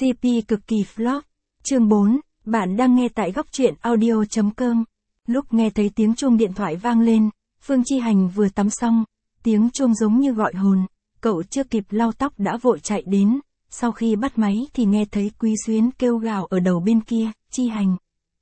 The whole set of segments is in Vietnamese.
CP cực kỳ flop. Chương 4, bạn đang nghe tại góc truyện audio.com. Lúc nghe thấy tiếng chuông điện thoại vang lên, Phương Chi Hành vừa tắm xong, tiếng chuông giống như gọi hồn, cậu chưa kịp lau tóc đã vội chạy đến, sau khi bắt máy thì nghe thấy Quý Xuyến kêu gào ở đầu bên kia, Chi Hành.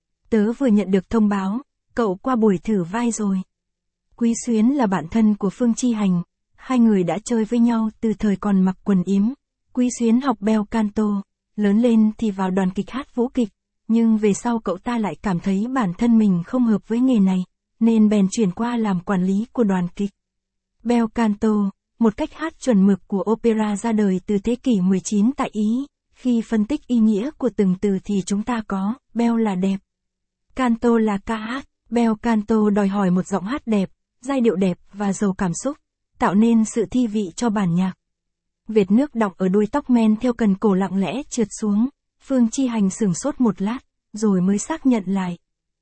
Tớ vừa nhận được thông báo, cậu qua buổi thử vai rồi. Quý Xuyến là bạn thân của Phương Chi Hành, hai người đã chơi với nhau từ thời còn mặc quần yếm. Quý Xuyến học bel canto, lớn lên thì vào đoàn kịch hát vũ kịch, nhưng về sau cậu ta lại cảm thấy bản thân mình không hợp với nghề này, nên bèn chuyển qua làm quản lý của đoàn kịch. Bel canto, một cách hát chuẩn mực của opera ra đời từ thế kỷ 19 tại Ý. Khi phân tích ý nghĩa của từng từ thì chúng ta có, bel là đẹp, canto là ca hát. Bel canto đòi hỏi một giọng hát đẹp, giai điệu đẹp và giàu cảm xúc, tạo nên sự thi vị cho bản nhạc. Vệt nước đọng ở đuôi tóc men theo cần cổ lặng lẽ trượt xuống, Phương Chi Hành sửng sốt một lát, rồi mới xác nhận lại.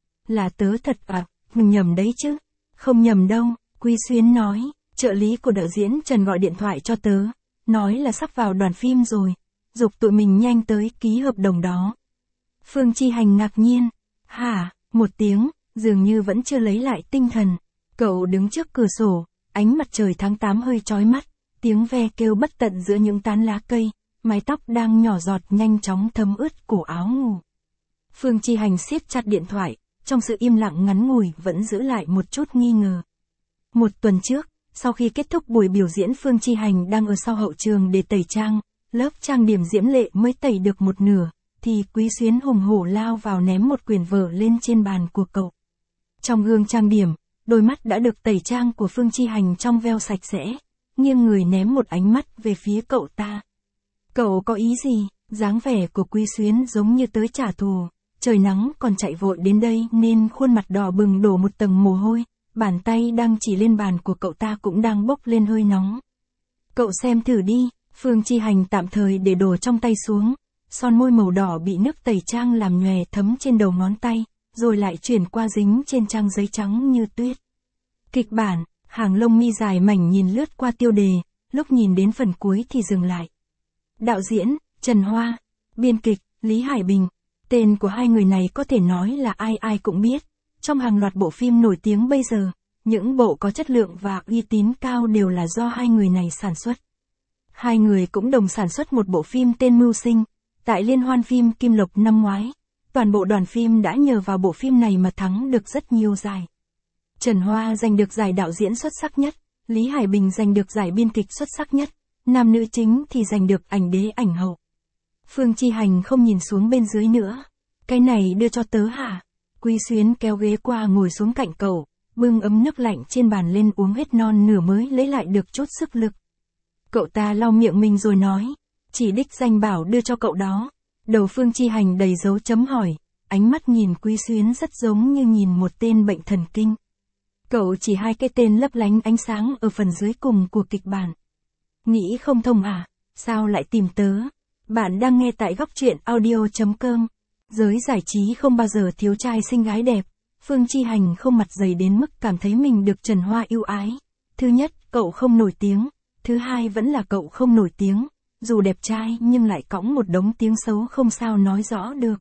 Là tớ thật à, mình nhầm đấy chứ. Không nhầm đâu, Quý Xuyến nói, trợ lý của đạo diễn Trần gọi điện thoại cho tớ, nói là sắp vào đoàn phim rồi, giục tụi mình nhanh tới ký hợp đồng đó. Phương Chi Hành ngạc nhiên, hả, một tiếng, dường như vẫn chưa lấy lại tinh thần. Cậu đứng trước cửa sổ, ánh mặt trời tháng 8 hơi chói mắt, tiếng ve kêu bất tận giữa những tán lá cây, mái tóc đang nhỏ giọt nhanh chóng thấm ướt cổ áo ngủ. Phương Chi Hành siết chặt điện thoại, trong sự im lặng ngắn ngủi vẫn giữ lại một chút nghi ngờ. Một tuần trước, sau khi kết thúc buổi biểu diễn, Phương Chi Hành đang ở sau hậu trường để tẩy trang, lớp trang điểm diễm lệ mới tẩy được một nửa, thì Quý Xuyến hùng hổ lao vào ném một quyển vở lên trên bàn của cậu. Trong gương trang điểm, đôi mắt đã được tẩy trang của Phương Chi Hành trong veo sạch sẽ, nghiêng người ném một ánh mắt về phía cậu ta. Cậu có ý gì? Dáng vẻ của Quý Xuyến giống như tới trả thù, trời nắng còn chạy vội đến đây nên khuôn mặt đỏ bừng đổ một tầng mồ hôi, bàn tay đang chỉ lên bàn của cậu ta cũng đang bốc lên hơi nóng. Cậu xem thử đi, Phương Chi Hành tạm thời để đồ trong tay xuống, son môi màu đỏ bị nước tẩy trang làm nhòe thấm trên đầu ngón tay, rồi lại chuyển qua dính trên trang giấy trắng như tuyết. Kịch bản, hàng lông mi dài mảnh nhìn lướt qua tiêu đề, lúc nhìn đến phần cuối thì dừng lại. Đạo diễn, Trần Hoa, biên kịch, Lý Hải Bình. Tên của hai người này có thể nói là ai ai cũng biết. Trong hàng loạt bộ phim nổi tiếng bây giờ, những bộ có chất lượng và uy tín cao đều là do hai người này sản xuất. Hai người cũng đồng sản xuất một bộ phim tên Mưu Sinh, tại Liên hoan phim Kim Lộc năm ngoái. Toàn bộ đoàn phim đã nhờ vào bộ phim này mà thắng được rất nhiều giải. Trần Hoa giành được giải đạo diễn xuất sắc nhất, Lý Hải Bình giành được giải biên kịch xuất sắc nhất, nam nữ chính thì giành được ảnh đế ảnh hậu. Phương Chi Hành không nhìn xuống bên dưới nữa. Cái này đưa cho tớ hả? Quý Xuyến kéo ghế qua ngồi xuống cạnh cậu, bưng ấm nước lạnh trên bàn lên uống hết non nửa mới lấy lại được chút sức lực. Cậu ta lau miệng mình rồi nói, chỉ đích danh bảo đưa cho cậu đó. Đầu Phương Chi Hành đầy dấu chấm hỏi, ánh mắt nhìn Quý Xuyến rất giống như nhìn một tên bệnh thần kinh. Cậu chỉ hai cái tên lấp lánh ánh sáng ở phần dưới cùng của kịch bản. Nghĩ không thông à? Sao lại tìm tớ? Bạn đang nghe tại góc truyện audio.com. Giới giải trí không bao giờ thiếu trai xinh gái đẹp. Phương Chi Hành không mặt dày đến mức cảm thấy mình được Trần Hoa ưu ái. Thứ nhất, cậu không nổi tiếng. Thứ hai vẫn là cậu không nổi tiếng. Dù đẹp trai nhưng lại cõng một đống tiếng xấu không sao nói rõ được.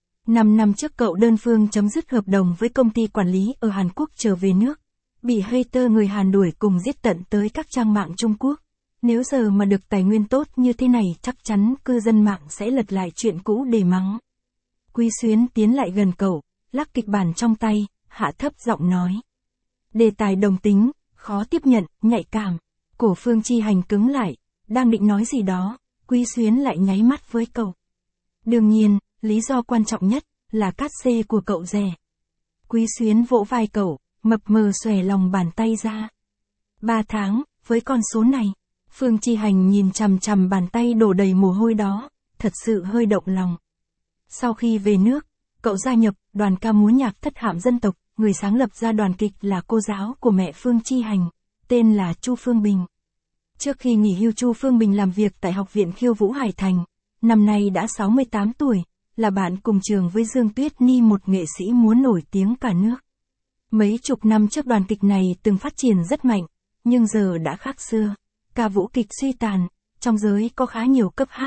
5 năm trước cậu đơn phương chấm dứt hợp đồng với công ty quản lý ở Hàn Quốc trở về nước. Bị hater người Hàn đuổi cùng giết tận tới các trang mạng Trung Quốc. Nếu giờ mà được tài nguyên tốt như thế này chắc chắn cư dân mạng sẽ lật lại chuyện cũ để mắng. Quý Xuyến tiến lại gần cậu, lắc kịch bản trong tay, hạ thấp giọng nói. Đề tài đồng tính, khó tiếp nhận, nhạy cảm. Cổ Phương Chi Hành cứng lại, đang định nói gì đó, Quý Xuyến lại nháy mắt với cậu. Đương nhiên, lý do quan trọng nhất là cát xê của cậu rẻ. Quý Xuyến vỗ vai cậu, mập mờ xòe lòng bàn tay ra. 3 tháng, với con số này, Phương Chi Hành nhìn chằm chằm bàn tay đổ đầy mồ hôi đó, thật sự hơi động lòng. Sau khi về nước, cậu gia nhập đoàn ca múa nhạc Thất Hạm Dân Tộc, người sáng lập ra đoàn kịch là cô giáo của mẹ Phương Chi Hành, tên là Chu Phương Bình. Trước khi nghỉ hưu, Chu Phương Bình làm việc tại Học viện Khiêu Vũ Hải Thành, năm nay đã 68 tuổi, là bạn cùng trường với Dương Tuyết Ni, một nghệ sĩ múa nổi tiếng cả nước. Mấy chục năm trước đoàn kịch này từng phát triển rất mạnh, nhưng giờ đã khác xưa. Ca vũ kịch suy tàn, trong giới có khá nhiều cấp hát,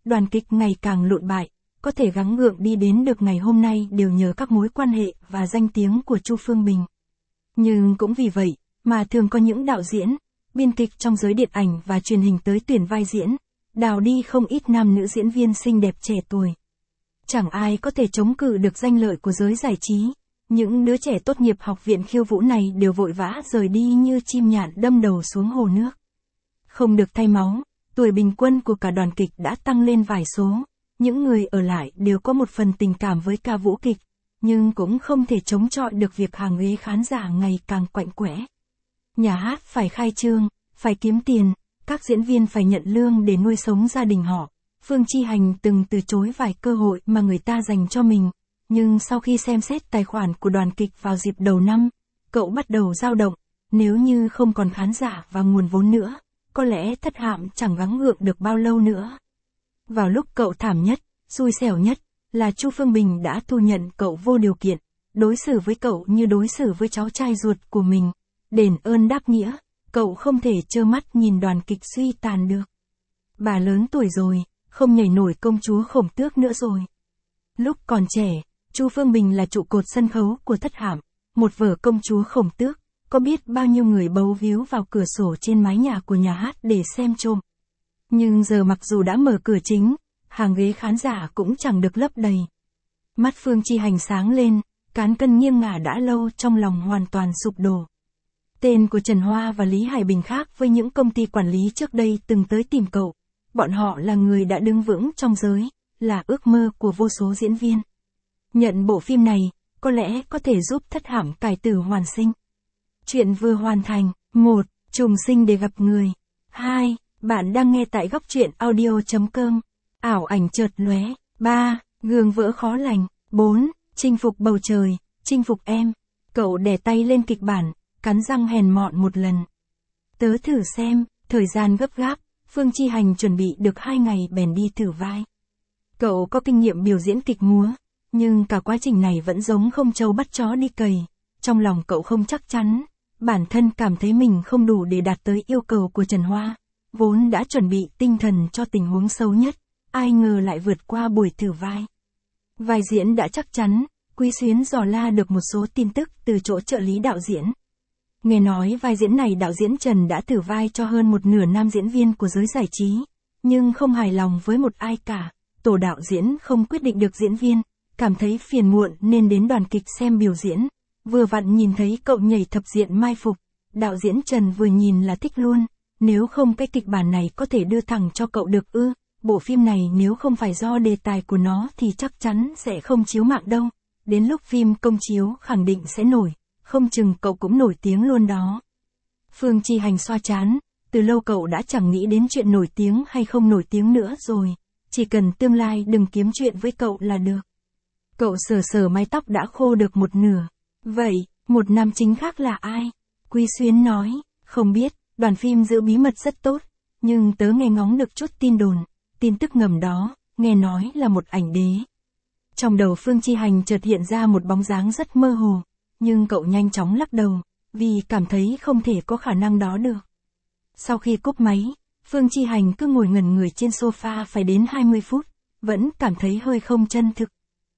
đoàn kịch ngày càng lụi bại, có thể gắng gượng đi đến được ngày hôm nay đều nhờ các mối quan hệ và danh tiếng của Chu Phương Bình. Nhưng cũng vì vậy, mà thường có những đạo diễn, biên kịch trong giới điện ảnh và truyền hình tới tuyển vai diễn, đào đi không ít nam nữ diễn viên xinh đẹp trẻ tuổi. Chẳng ai có thể chống cự được danh lợi của giới giải trí, những đứa trẻ tốt nghiệp học viện khiêu vũ này đều vội vã rời đi như chim nhạn đâm đầu xuống hồ nước. Không được thay máu, tuổi bình quân của cả đoàn kịch đã tăng lên vài số, những người ở lại đều có một phần tình cảm với ca vũ kịch, nhưng cũng không thể chống chọi được việc hàng ghế khán giả ngày càng quạnh quẽ. Nhà hát phải khai trương, phải kiếm tiền, các diễn viên phải nhận lương để nuôi sống gia đình họ. Phương Chi Hành từng từ chối vài cơ hội mà người ta dành cho mình, nhưng sau khi xem xét tài khoản của đoàn kịch vào dịp đầu năm, cậu bắt đầu dao động, nếu như không còn khán giả và nguồn vốn nữa, có lẽ Thất Hạm chẳng gắng gượng được bao lâu nữa. Vào lúc cậu thảm nhất, xui xẻo nhất, là Chu Phương Bình đã thu nhận cậu vô điều kiện, đối xử với cậu như đối xử với cháu trai ruột của mình, đền ơn đáp nghĩa, cậu không thể trơ mắt nhìn đoàn kịch suy tàn được. Bà lớn tuổi rồi, không nhảy nổi công chúa Khổng Tước nữa rồi. Lúc còn trẻ, Chu Phương Bình là trụ cột sân khấu của Thất Hạm, một vở Công chúa Khổng Tước, có biết bao nhiêu người bấu víu vào cửa sổ trên mái nhà của nhà hát để xem trộm. Nhưng giờ mặc dù đã mở cửa chính, hàng ghế khán giả cũng chẳng được lấp đầy. Mắt Phương Chi Hành sáng lên, cán cân nghiêng ngả đã lâu trong lòng hoàn toàn sụp đổ. Tên của Trần Hoa và Lý Hải Bình khác với những công ty quản lý trước đây từng tới tìm cậu. Bọn họ là người đã đứng vững trong giới, là ước mơ của vô số diễn viên. Nhận bộ phim này, có lẽ có thể giúp Thất Hạm cải tử hoàn sinh. Chuyện vừa hoàn thành. 1. Trùng sinh để gặp người. 2. Bạn đang nghe tại góc truyện audio.com. Ảo ảnh chợt lóe. 3. Gương vỡ khó lành. 4. Chinh phục bầu trời, chinh phục em. Cậu đè tay lên kịch bản, cắn răng hèn mọn một lần. Tớ thử xem, thời gian gấp gáp, Phương Chi Hành chuẩn bị được 2 ngày bèn đi thử vai. Cậu có kinh nghiệm biểu diễn kịch múa, nhưng cả quá trình này vẫn giống không trâu bắt chó đi cày. Trong lòng cậu không chắc chắn, bản thân cảm thấy mình không đủ để đạt tới yêu cầu của Trần Hoa, vốn đã chuẩn bị tinh thần cho tình huống xấu nhất, ai ngờ lại vượt qua buổi thử vai. Vai diễn đã chắc chắn, Quý Xuyến dò la được một số tin tức từ chỗ trợ lý đạo diễn. Nghe nói vai diễn này đạo diễn Trần đã thử vai cho hơn một nửa nam diễn viên của giới giải trí, nhưng không hài lòng với một ai cả, tổ đạo diễn không quyết định được diễn viên, cảm thấy phiền muộn nên đến đoàn kịch xem biểu diễn, vừa vặn nhìn thấy cậu nhảy thập diện mai phục, đạo diễn Trần vừa nhìn là thích luôn, nếu không cái kịch bản này có thể đưa thẳng cho cậu được ư, bộ phim này nếu không phải do đề tài của nó thì chắc chắn sẽ không chiếu mạng đâu, đến lúc phim công chiếu khẳng định sẽ nổi. Không chừng cậu cũng nổi tiếng luôn đó. Phương Chi Hành xoa trán, từ lâu cậu đã chẳng nghĩ đến chuyện nổi tiếng hay không nổi tiếng nữa rồi, chỉ cần tương lai đừng kiếm chuyện với cậu là được. Cậu sờ sờ mái tóc đã khô được một nửa. Vậy, một nam chính khác là ai? Quý Xuyến nói, không biết, đoàn phim giữ bí mật rất tốt, nhưng tớ nghe ngóng được chút tin đồn, tin tức ngầm đó, nghe nói là một ảnh đế. Trong đầu Phương Chi Hành chợt hiện ra một bóng dáng rất mơ hồ. Nhưng cậu nhanh chóng lắc đầu, vì cảm thấy không thể có khả năng đó được. Sau khi cúp máy, Phương Chi Hành cứ ngồi ngẩn người trên sofa phải đến 20 phút, vẫn cảm thấy hơi không chân thực.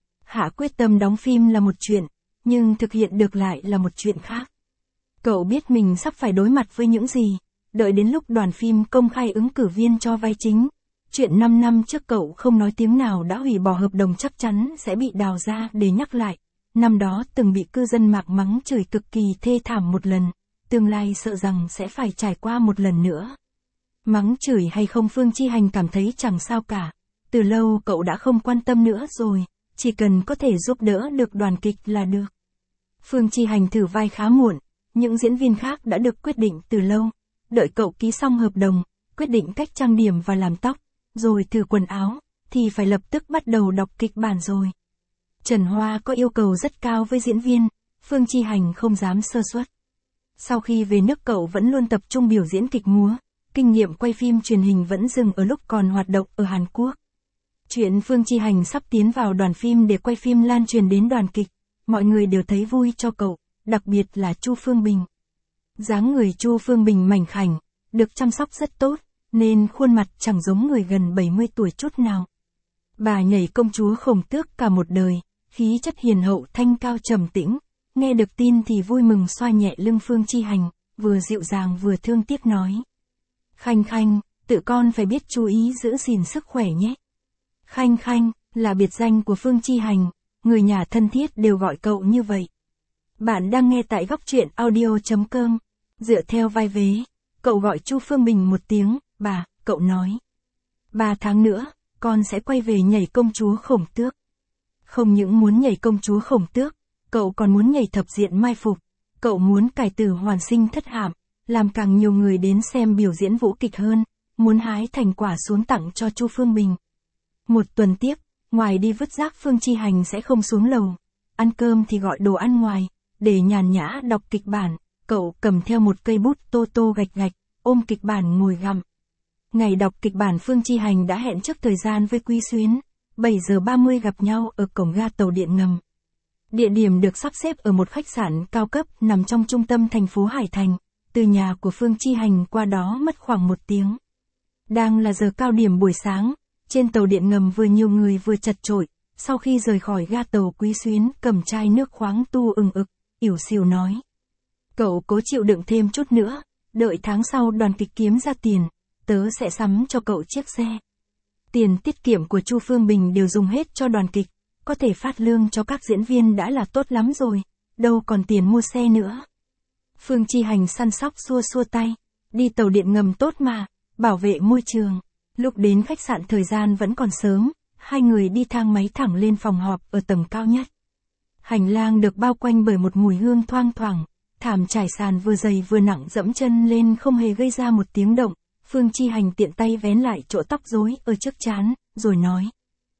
Hạ quyết tâm đóng phim là một chuyện, nhưng thực hiện được lại là một chuyện khác. Cậu biết mình sắp phải đối mặt với những gì, đợi đến lúc đoàn phim công khai ứng cử viên cho vai chính. Chuyện 5 năm trước cậu không nói tiếng nào đã hủy bỏ hợp đồng chắc chắn sẽ bị đào ra để nhắc lại. Năm đó từng bị cư dân mạng mắng chửi cực kỳ thê thảm một lần, tương lai sợ rằng sẽ phải trải qua một lần nữa. Mắng chửi hay không Phương Chi Hành cảm thấy chẳng sao cả, từ lâu cậu đã không quan tâm nữa rồi, chỉ cần có thể giúp đỡ được đoàn kịch là được. Phương Chi Hành thử vai khá muộn, những diễn viên khác đã được quyết định từ lâu, đợi cậu ký xong hợp đồng, quyết định cách trang điểm và làm tóc, rồi thử quần áo, thì phải lập tức bắt đầu đọc kịch bản rồi. Trần Hoa có yêu cầu rất cao với diễn viên, Phương Chi Hành không dám sơ suất. Sau khi về nước cậu vẫn luôn tập trung biểu diễn kịch múa, kinh nghiệm quay phim truyền hình vẫn dừng ở lúc còn hoạt động ở Hàn Quốc. Chuyện Phương Chi Hành sắp tiến vào đoàn phim để quay phim lan truyền đến đoàn kịch, mọi người đều thấy vui cho cậu, đặc biệt là Chu Phương Bình. Dáng người Chu Phương Bình mảnh khảnh, được chăm sóc rất tốt, nên khuôn mặt chẳng giống người gần 70 tuổi chút nào. Bà nhảy công chúa Khổng Tước cả một đời, khí chất hiền hậu thanh cao trầm tĩnh, nghe được tin thì vui mừng xoa nhẹ lưng Phương Chi Hành, vừa dịu dàng vừa thương tiếc nói. Khanh Khanh, tự con phải biết chú ý giữ gìn sức khỏe nhé. Khanh Khanh, là biệt danh của Phương Chi Hành, người nhà thân thiết đều gọi cậu như vậy. Bạn đang nghe tại góc truyện audio.com, dựa theo vai vế, cậu gọi Chu Phương Bình một tiếng, bà, cậu nói. 3 tháng nữa, con sẽ quay về nhảy công chúa Khổng Tước. Không những muốn nhảy công chúa Khổng Tước, cậu còn muốn nhảy thập diện mai phục, cậu muốn cải tử hoàn sinh thất hạm, làm càng nhiều người đến xem biểu diễn vũ kịch hơn, muốn hái thành quả xuống tặng cho Chu Phương Bình. Một tuần tiếp, ngoài đi vứt rác Phương Chi Hành sẽ không xuống lầu, ăn cơm thì gọi đồ ăn ngoài, để nhàn nhã đọc kịch bản, cậu cầm theo một cây bút tô tô gạch gạch, ôm kịch bản ngồi gặm. Ngày đọc kịch bản Phương Chi Hành đã hẹn trước thời gian với Quý Xuyến, 7 giờ 30 gặp nhau ở cổng ga tàu điện ngầm. Địa điểm được sắp xếp ở một khách sạn cao cấp nằm trong trung tâm thành phố Hải Thành, từ nhà của Phương Chi Hành qua đó mất khoảng 1 tiếng. Đang là giờ cao điểm buổi sáng, trên tàu điện ngầm vừa nhiều người vừa chật chội, sau khi rời khỏi ga tàu Quý Xuyến cầm chai nước khoáng tu ừng ực, ỉu xìu nói. Cậu cố chịu đựng thêm chút nữa, đợi tháng sau đoàn kịch kiếm ra tiền, tớ sẽ sắm cho cậu chiếc xe. Tiền tiết kiệm của Chu Phương Bình đều dùng hết cho đoàn kịch, có thể phát lương cho các diễn viên đã là tốt lắm rồi, đâu còn tiền mua xe nữa. Phương Chi Hành săn sóc xua xua tay, đi tàu điện ngầm tốt mà, bảo vệ môi trường. Lúc đến khách sạn thời gian vẫn còn sớm, hai người đi thang máy thẳng lên phòng họp ở tầng cao nhất. Hành lang được bao quanh bởi một mùi hương thoang thoảng, thảm trải sàn vừa dày vừa nặng dẫm chân lên không hề gây ra một tiếng động. Phương Chi Hành tiện tay vén lại chỗ tóc rối ở trước trán, rồi nói.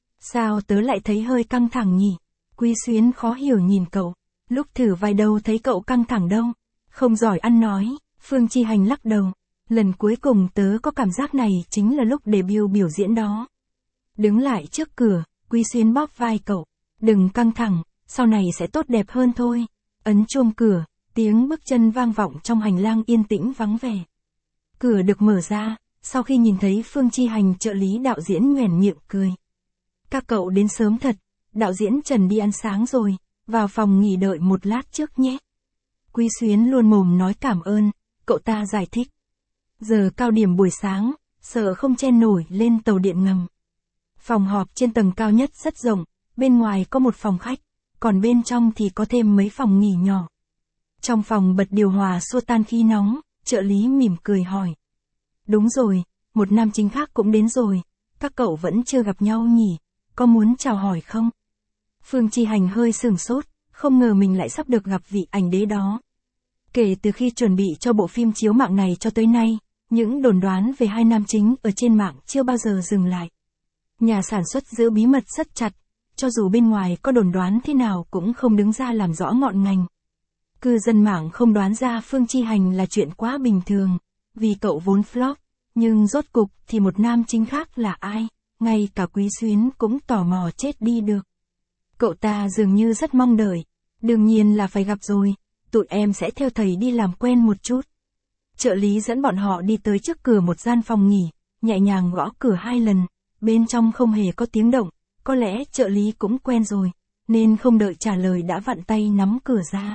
Sao tớ lại thấy hơi căng thẳng nhỉ? Quý Xuyến khó hiểu nhìn cậu, lúc thử vai đâu thấy cậu căng thẳng đâu. Không giỏi ăn nói, Phương Chi Hành lắc đầu. Lần cuối cùng tớ có cảm giác này chính là lúc debut biểu diễn đó. Đứng lại trước cửa, Quý Xuyến bóp vai cậu. Đừng căng thẳng, sau này sẽ tốt đẹp hơn thôi. Ấn chuông cửa, tiếng bước chân vang vọng trong hành lang yên tĩnh vắng vẻ. Cửa được mở ra, sau khi nhìn thấy Phương Chi Hành trợ lý đạo diễn nhoẻn miệng cười. Các cậu đến sớm thật, đạo diễn Trần đi ăn sáng rồi, vào phòng nghỉ đợi một lát trước nhé. Quý Xuyến luôn mồm nói cảm ơn, cậu ta giải thích. Giờ cao điểm buổi sáng, sợ không chen nổi lên tàu điện ngầm. Phòng họp trên tầng cao nhất rất rộng, bên ngoài có một phòng khách, còn bên trong thì có thêm mấy phòng nghỉ nhỏ. Trong phòng bật điều hòa xua tan khí nóng, trợ lý mỉm cười hỏi. Đúng rồi, một nam chính khác cũng đến rồi, các cậu vẫn chưa gặp nhau nhỉ, có muốn chào hỏi không? Phương Chi Hành hơi sửng sốt, không ngờ mình lại sắp được gặp vị ảnh đế đó. Kể từ khi chuẩn bị cho bộ phim chiếu mạng này cho tới nay, những đồn đoán về hai nam chính ở trên mạng chưa bao giờ dừng lại. Nhà sản xuất giữ bí mật rất chặt, cho dù bên ngoài có đồn đoán thế nào cũng không đứng ra làm rõ ngọn ngành. Cư dân mạng không đoán ra Phương Chi Hành là chuyện quá bình thường, vì cậu vốn flop, nhưng rốt cục thì một nam chính khác là ai, ngay cả Quý Xuyến cũng tò mò chết đi được. Cậu ta dường như rất mong đợi, đương nhiên là phải gặp rồi, tụi em sẽ theo thầy đi làm quen một chút. Trợ lý dẫn bọn họ đi tới trước cửa một gian phòng nghỉ, nhẹ nhàng gõ cửa 2 lần, bên trong không hề có tiếng động, có lẽ trợ lý cũng quen rồi, nên không đợi trả lời đã vặn tay nắm cửa ra.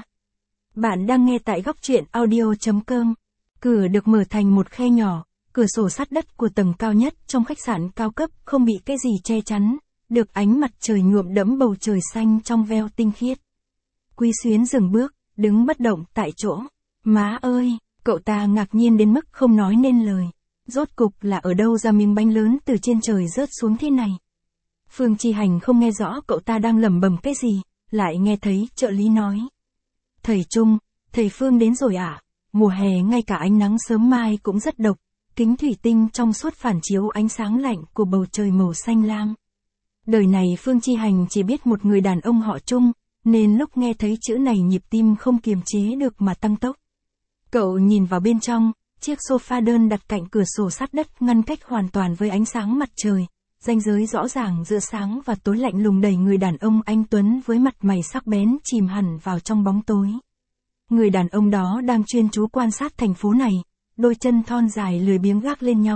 Bạn đang nghe tại góc truyện audio.com. Cửa được mở thành một khe nhỏ, cửa sổ sắt đất của tầng cao nhất trong khách sạn cao cấp không bị cái gì che chắn, được ánh mặt trời nhuộm đẫm bầu trời xanh trong veo tinh khiết. Quý Xuyến dừng bước, đứng bất động tại chỗ. Má ơi, cậu ta ngạc nhiên đến mức không nói nên lời. Rốt cục là ở đâu ra miếng bánh lớn từ trên trời rớt xuống thế này. Phương Chi Hành không nghe rõ cậu ta đang lẩm bẩm cái gì, lại nghe thấy trợ lý nói. Thầy Trung, thầy Phương đến rồi ạ. Mùa hè ngay cả ánh nắng sớm mai cũng rất độc, kính thủy tinh trong suốt phản chiếu ánh sáng lạnh của bầu trời màu xanh lam. Đời này Phương Chi Hành chỉ biết một người đàn ông họ Trung, nên lúc nghe thấy chữ này nhịp tim không kiềm chế được mà tăng tốc. Cậu nhìn vào bên trong, chiếc sofa đơn đặt cạnh cửa sổ sắt đất ngăn cách hoàn toàn với ánh sáng mặt trời, ranh giới rõ ràng giữa sáng và tối lạnh lùng đẩy người đàn ông anh tuấn với mặt mày sắc bén chìm hẳn vào trong bóng tối. Người đàn ông đó đang chuyên chú quan sát thành phố này, đôi chân thon dài lười biếng gác lên nhau,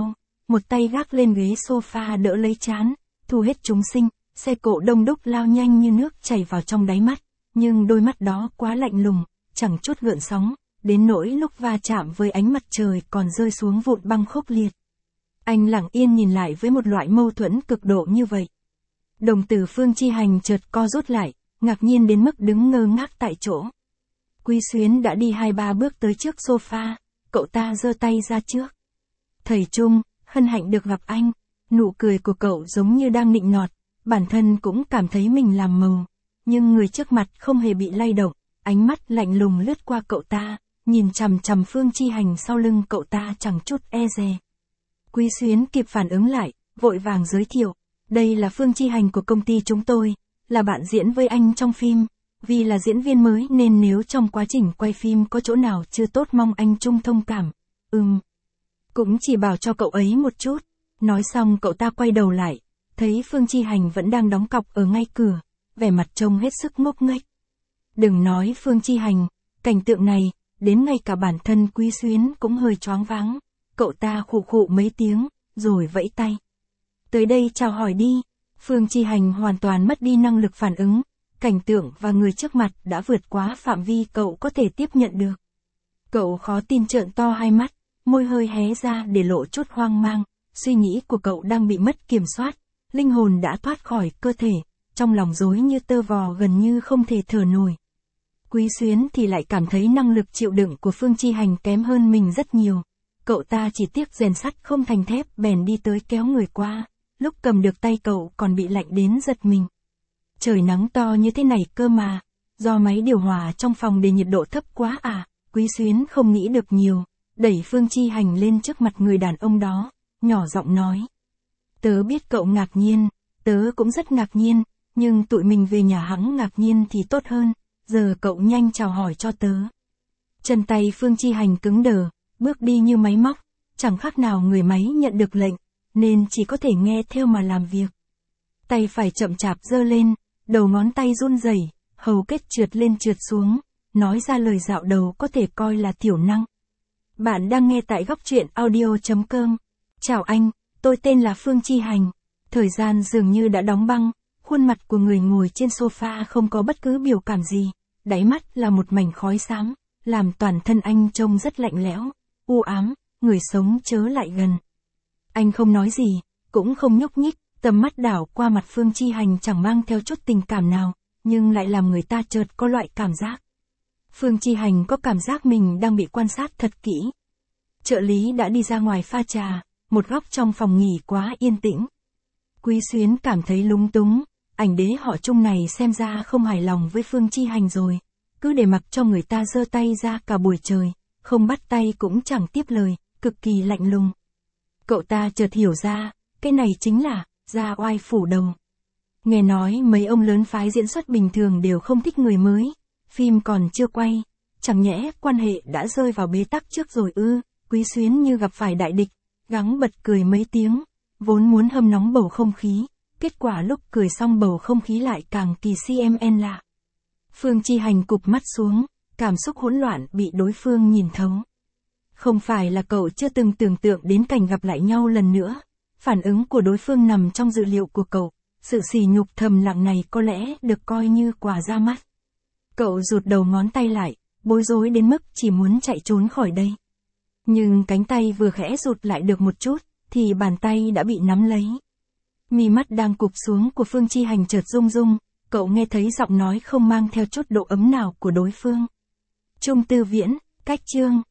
một tay gác lên ghế sofa đỡ lấy trán, thu hết chúng sinh, xe cộ đông đúc lao nhanh như nước chảy vào trong đáy mắt, nhưng đôi mắt đó quá lạnh lùng, chẳng chút gợn sóng, đến nỗi lúc va chạm với ánh mặt trời còn rơi xuống vụn băng khốc liệt. Anh lặng yên nhìn lại với một loại mâu thuẫn cực độ như vậy. Đồng tử Phương Chi Hành chợt co rút lại, ngạc nhiên đến mức đứng ngơ ngác tại chỗ. Quý Xuyến đã đi 2-3 bước tới trước sofa, cậu ta giơ tay ra trước. Thầy Trung, hân hạnh được gặp anh. Nụ cười của cậu giống như đang nịnh nọt, bản thân cũng cảm thấy mình làm màu. Nhưng người trước mặt không hề bị lay động, ánh mắt lạnh lùng lướt qua cậu ta, nhìn chằm chằm Phương Chi Hành sau lưng cậu ta chẳng chút e dè. Quý Xuyến kịp phản ứng lại, vội vàng giới thiệu. Đây là Phương Chi Hành của công ty chúng tôi, là bạn diễn với anh trong phim. Vì là diễn viên mới nên nếu trong quá trình quay phim có chỗ nào chưa tốt mong anh Trung thông cảm. Cũng chỉ bảo cho cậu ấy một chút. Nói xong cậu ta quay đầu lại, thấy Phương Chi Hành vẫn đang đóng cọc ở ngay cửa, vẻ mặt trông hết sức ngốc nghếch. Đừng nói Phương Chi Hành, cảnh tượng này, đến ngay cả bản thân Quý Xuyến cũng hơi choáng váng. Cậu ta khụ khụ mấy tiếng, rồi vẫy tay. Tới đây chào hỏi đi. Phương Chi Hành hoàn toàn mất đi năng lực phản ứng. Cảnh tượng và người trước mặt đã vượt quá phạm vi cậu có thể tiếp nhận được. Cậu khó tin trợn to hai mắt, môi hơi hé ra để lộ chút hoang mang. Suy nghĩ của cậu đang bị mất kiểm soát, linh hồn đã thoát khỏi cơ thể, trong lòng rối như tơ vò gần như không thể thở nổi. Quý Xuyến thì lại cảm thấy năng lực chịu đựng của Phương Chi Hành kém hơn mình rất nhiều. Cậu ta chỉ tiếc rèn sắt không thành thép bèn đi tới kéo người qua, lúc cầm được tay cậu còn bị lạnh đến giật mình. Trời nắng to như thế này cơ mà, do máy điều hòa trong phòng để nhiệt độ thấp quá à, Quý Xuyến không nghĩ được nhiều, đẩy Phương Chi Hành lên trước mặt người đàn ông đó, nhỏ giọng nói. Tớ biết cậu ngạc nhiên, tớ cũng rất ngạc nhiên, nhưng tụi mình về nhà hắn ngạc nhiên thì tốt hơn, giờ cậu nhanh chào hỏi cho tớ. Chân tay Phương Chi Hành cứng đờ, bước đi như máy móc, chẳng khác nào người máy nhận được lệnh, nên chỉ có thể nghe theo mà làm việc. Tay phải chậm chạp giơ lên, đầu ngón tay run rẩy, hầu kết trượt lên trượt xuống, nói ra lời dạo đầu có thể coi là thiểu năng. Bạn đang nghe tại góc truyện audio.com. Chào anh, tôi tên là Phương Chi Hành. Thời gian dường như đã đóng băng, khuôn mặt của người ngồi trên sofa không có bất cứ biểu cảm gì, đáy mắt là một mảnh khói xám, làm toàn thân anh trông rất lạnh lẽo, u ám, người sống chớ lại gần. Anh không nói gì, cũng không nhúc nhích, tầm mắt đảo qua mặt Phương Chi Hành chẳng mang theo chút tình cảm nào, nhưng lại làm người ta chợt có loại cảm giác. Phương Chi Hành có cảm giác mình đang bị quan sát thật kỹ. Trợ lý đã đi ra ngoài pha trà, một góc trong phòng nghỉ quá yên tĩnh. Quý Xuyến cảm thấy lúng túng, ảnh đế họ Trung này xem ra không hài lòng với Phương Chi Hành rồi, cứ để mặc cho người ta giơ tay ra cả buổi trời, không bắt tay cũng chẳng tiếp lời, cực kỳ lạnh lùng. Cậu ta chợt hiểu ra, cái này chính là ra oai phủ đầu. Nghe nói mấy ông lớn phái diễn xuất bình thường đều không thích người mới, phim còn chưa quay, chẳng nhẽ quan hệ đã rơi vào bế tắc trước rồi ư? Quý Xuyến như gặp phải đại địch, gắng bật cười mấy tiếng, vốn muốn hâm nóng bầu không khí, kết quả lúc cười xong bầu không khí lại càng kỳ cmn lạ. Phương Chi Hành cụp mắt xuống, cảm xúc hỗn loạn bị đối phương nhìn thấu. Không phải là cậu chưa từng tưởng tượng đến cảnh gặp lại nhau lần nữa, phản ứng của đối phương nằm trong dự liệu của cậu, sự sỉ nhục thầm lặng này có lẽ được coi như quà ra mắt. Cậu rụt đầu ngón tay lại, bối rối đến mức chỉ muốn chạy trốn khỏi đây. Nhưng cánh tay vừa khẽ rụt lại được một chút, thì bàn tay đã bị nắm lấy. Mi mắt đang cụp xuống của Phương Chi Hành chợt rung rung, cậu nghe thấy giọng nói không mang theo chút độ ấm nào của đối phương. Trung Tư Viễn, cách chương.